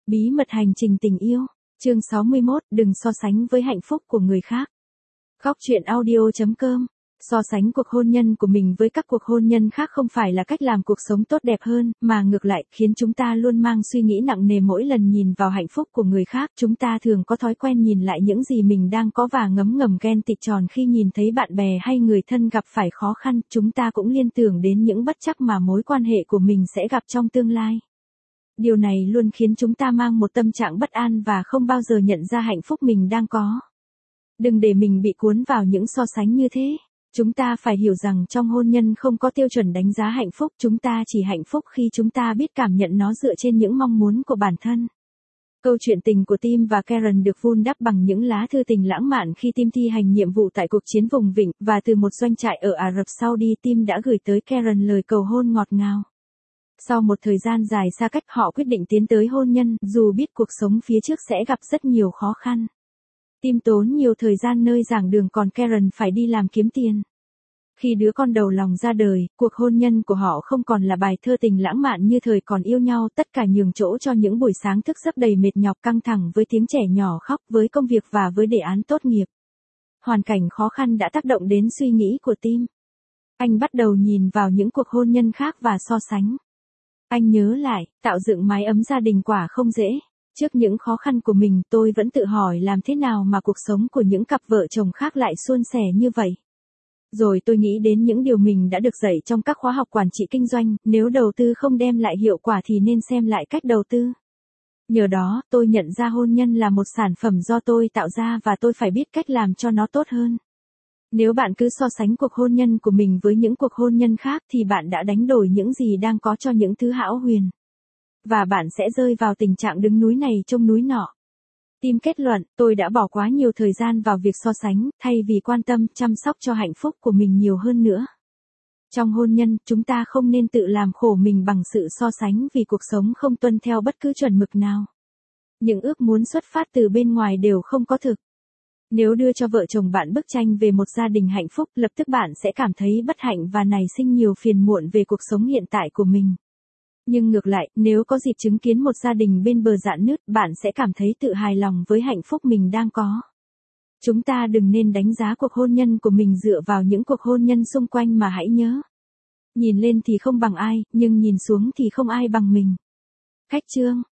Bí mật hành trình tình yêu. Chương 61, đừng so sánh với hạnh phúc của người khác. Góc truyện audio.com. So sánh cuộc hôn nhân của mình với các cuộc hôn nhân khác không phải là cách làm cuộc sống tốt đẹp hơn, mà ngược lại, khiến chúng ta luôn mang suy nghĩ nặng nề mỗi lần nhìn vào hạnh phúc của người khác. Chúng ta thường có thói quen nhìn lại những gì mình đang có và ngấm ngầm ghen tị tròn khi nhìn thấy bạn bè hay người thân gặp phải khó khăn. Chúng ta cũng liên tưởng đến những bất trắc mà mối quan hệ của mình sẽ gặp trong tương lai. Điều này luôn khiến chúng ta mang một tâm trạng bất an và không bao giờ nhận ra hạnh phúc mình đang có. Đừng để mình bị cuốn vào những so sánh như thế. Chúng ta phải hiểu rằng trong hôn nhân không có tiêu chuẩn đánh giá hạnh phúc, chúng ta chỉ hạnh phúc khi chúng ta biết cảm nhận nó dựa trên những mong muốn của bản thân. Câu chuyện tình của Tim và Karen được vun đắp bằng những lá thư tình lãng mạn khi Tim thi hành nhiệm vụ tại cuộc chiến vùng vịnh, và từ một doanh trại ở Ả Rập Saudi, Tim đã gửi tới Karen lời cầu hôn ngọt ngào. Sau một thời gian dài xa cách, họ quyết định tiến tới hôn nhân, dù biết cuộc sống phía trước sẽ gặp rất nhiều khó khăn. Tim tốn nhiều thời gian nơi giảng đường, còn Karen phải đi làm kiếm tiền. Khi đứa con đầu lòng ra đời, cuộc hôn nhân của họ không còn là bài thơ tình lãng mạn như thời còn yêu nhau, tất cả nhường chỗ cho những buổi sáng thức giấc đầy mệt nhọc căng thẳng với tiếng trẻ nhỏ khóc, với công việc và với đề án tốt nghiệp. Hoàn cảnh khó khăn đã tác động đến suy nghĩ của Tim. Anh bắt đầu nhìn vào những cuộc hôn nhân khác và so sánh. Anh nhớ lại, tạo dựng mái ấm gia đình quả không dễ. Trước những khó khăn của mình, tôi vẫn tự hỏi làm thế nào mà cuộc sống của những cặp vợ chồng khác lại suôn sẻ như vậy. Rồi tôi nghĩ đến những điều mình đã được dạy trong các khóa học quản trị kinh doanh, nếu đầu tư không đem lại hiệu quả thì nên xem lại cách đầu tư. Nhờ đó, tôi nhận ra hôn nhân là một sản phẩm do tôi tạo ra và tôi phải biết cách làm cho nó tốt hơn. Nếu bạn cứ so sánh cuộc hôn nhân của mình với những cuộc hôn nhân khác thì bạn đã đánh đổi những gì đang có cho những thứ hão huyền. Và bạn sẽ rơi vào tình trạng đứng núi này trông núi nọ. Tim kết luận, tôi đã bỏ quá nhiều thời gian vào việc so sánh, thay vì quan tâm, chăm sóc cho hạnh phúc của mình nhiều hơn nữa. Trong hôn nhân, chúng ta không nên tự làm khổ mình bằng sự so sánh, vì cuộc sống không tuân theo bất cứ chuẩn mực nào. Những ước muốn xuất phát từ bên ngoài đều không có thực. Nếu đưa cho vợ chồng bạn bức tranh về một gia đình hạnh phúc, lập tức bạn sẽ cảm thấy bất hạnh và nảy sinh nhiều phiền muộn về cuộc sống hiện tại của mình. Nhưng ngược lại, nếu có dịp chứng kiến một gia đình bên bờ rạn nứt, bạn sẽ cảm thấy tự hài lòng với hạnh phúc mình đang có. Chúng ta đừng nên đánh giá cuộc hôn nhân của mình dựa vào những cuộc hôn nhân xung quanh, mà hãy nhớ. Nhìn lên thì không bằng ai, nhưng nhìn xuống thì không ai bằng mình. Khách chương.